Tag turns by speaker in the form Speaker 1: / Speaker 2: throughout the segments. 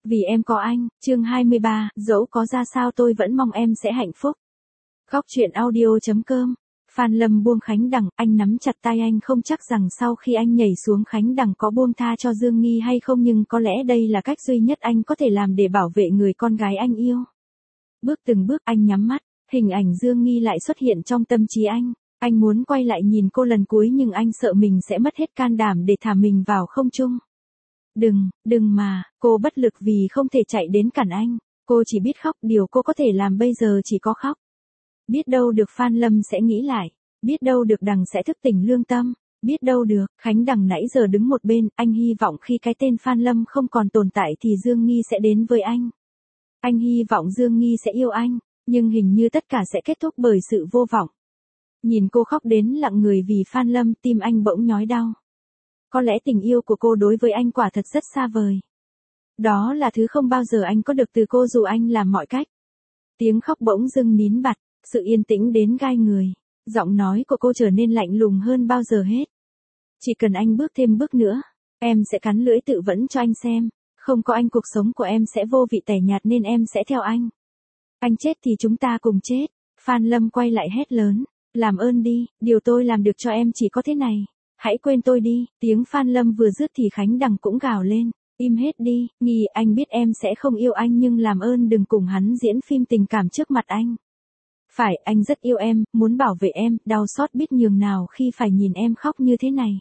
Speaker 1: Vì em có anh, chương 23, dẫu có ra sao tôi vẫn mong em sẽ hạnh phúc. Góc truyện audio.com. Phan Lâm buông Khánh Đằng, anh nắm chặt tay anh, không chắc rằng sau khi anh nhảy xuống Khánh Đằng có buông tha cho Dương Nghi hay không, nhưng có lẽ đây là cách duy nhất anh có thể làm để bảo vệ người con gái anh yêu. Bước từng bước anh nhắm mắt, hình ảnh Dương Nghi lại xuất hiện trong tâm trí anh. Anh muốn quay lại nhìn cô lần cuối nhưng anh sợ mình sẽ mất hết can đảm để thả mình vào không trung. Đừng mà, cô bất lực vì không thể chạy đến cản anh. Cô chỉ biết khóc, điều cô có thể làm bây giờ chỉ có khóc. Biết đâu được Phan Lâm sẽ nghĩ lại. Biết đâu được Đằng sẽ thức tỉnh lương tâm. Biết đâu được, Khánh Đằng nãy giờ đứng một bên, anh hy vọng khi cái tên Phan Lâm không còn tồn tại thì Dương Nghi sẽ đến với anh. Anh hy vọng Dương Nghi sẽ yêu anh, nhưng hình như tất cả sẽ kết thúc bởi sự vô vọng. Nhìn cô khóc đến lặng người vì Phan Lâm, tim anh bỗng nhói đau. Có lẽ tình yêu của cô đối với anh quả thật rất xa vời. Đó là thứ không bao giờ anh có được từ cô dù anh làm mọi cách. Tiếng khóc bỗng dưng nín bặt, sự yên tĩnh đến gai người. Giọng nói của cô trở nên lạnh lùng hơn bao giờ hết. Chỉ cần anh bước thêm bước nữa, em sẽ cắn lưỡi tự vẫn cho anh xem. Không có anh cuộc sống của em sẽ vô vị tẻ nhạt nên em sẽ theo anh. Anh chết thì chúng ta cùng chết. Phan Lâm quay lại hét lớn. Làm ơn đi, điều tôi làm được cho em chỉ có thế này. Hãy quên tôi đi. Tiếng Phan Lâm vừa dứt thì Khánh Đằng cũng gào lên. Im hết đi, Nghi, anh biết em sẽ không yêu anh nhưng làm ơn đừng cùng hắn diễn phim tình cảm trước mặt anh. Phải, anh rất yêu em, muốn bảo vệ em, đau xót biết nhường nào khi phải nhìn em khóc như thế này.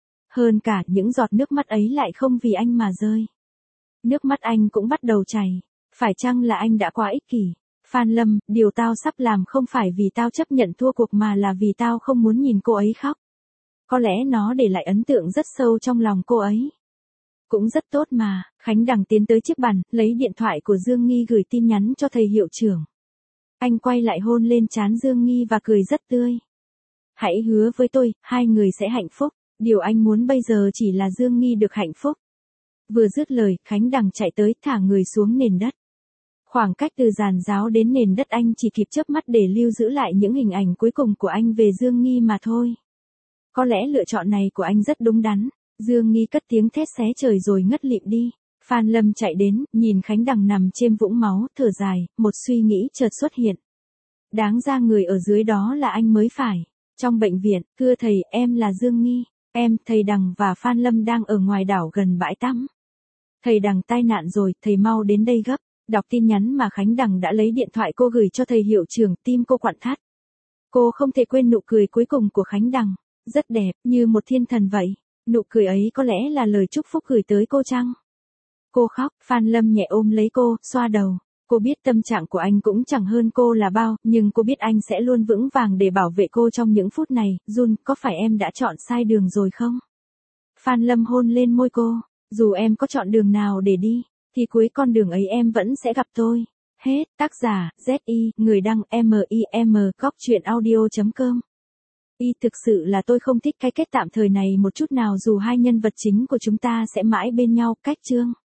Speaker 1: Hơn cả, những giọt nước mắt ấy lại không vì anh mà rơi. Nước mắt anh cũng bắt đầu chảy. Phải chăng là anh đã quá ích kỷ? Phan Lâm, điều tao sắp làm không phải vì tao chấp nhận thua cuộc mà là vì tao không muốn nhìn cô ấy khóc. Có lẽ nó để lại ấn tượng rất sâu trong lòng cô ấy. Cũng rất tốt mà. Khánh Đằng tiến tới chiếc bàn, lấy điện thoại của Dương Nghi gửi tin nhắn cho thầy hiệu trưởng. Anh quay lại hôn lên trán Dương Nghi và cười rất tươi. Hãy hứa với tôi, hai người sẽ hạnh phúc. Điều anh muốn bây giờ chỉ là Dương Nghi được hạnh phúc. Vừa dứt lời, Khánh Đằng chạy tới thả người xuống nền đất. Khoảng cách từ giàn giáo đến nền đất anh chỉ kịp chớp mắt để lưu giữ lại những hình ảnh cuối cùng của anh về Dương Nghi mà thôi. Có lẽ lựa chọn này của anh rất đúng đắn. Dương Nghi cất tiếng thét xé trời rồi ngất lịm đi. Phan Lâm chạy đến, nhìn Khánh Đằng nằm trên vũng máu, thở dài, một suy nghĩ chợt xuất hiện. Đáng ra người ở dưới đó là anh mới phải. Trong bệnh viện, thưa thầy, em là Dương Nghi. Thầy Đằng và Phan Lâm đang ở ngoài đảo gần bãi tắm. Thầy Đằng tai nạn rồi, thầy mau đến đây gấp. Đọc tin nhắn mà Khánh Đằng đã lấy điện thoại cô gửi cho thầy hiệu trưởng, tim cô quặn thắt. Cô không thể quên nụ cười cuối cùng của Khánh Đằng. Rất đẹp, như một thiên thần vậy. Nụ cười ấy có lẽ là lời chúc phúc gửi tới cô chăng? Cô khóc, Phan Lâm nhẹ ôm lấy cô, xoa đầu. Cô biết tâm trạng của anh cũng chẳng hơn cô là bao, nhưng cô biết anh sẽ luôn vững vàng để bảo vệ cô trong những phút này. Jun, có phải em đã chọn sai đường rồi không? Phan Lâm hôn lên môi cô. Dù em có chọn đường nào để đi, thì cuối con đường ấy em vẫn sẽ gặp tôi. Hết, tác giả, Z.I, người đăng, M.I.M, góc truyện audio.com. Thực sự là tôi không thích cái kết tạm thời này một chút nào dù hai nhân vật chính của chúng ta sẽ mãi bên nhau, cách chương.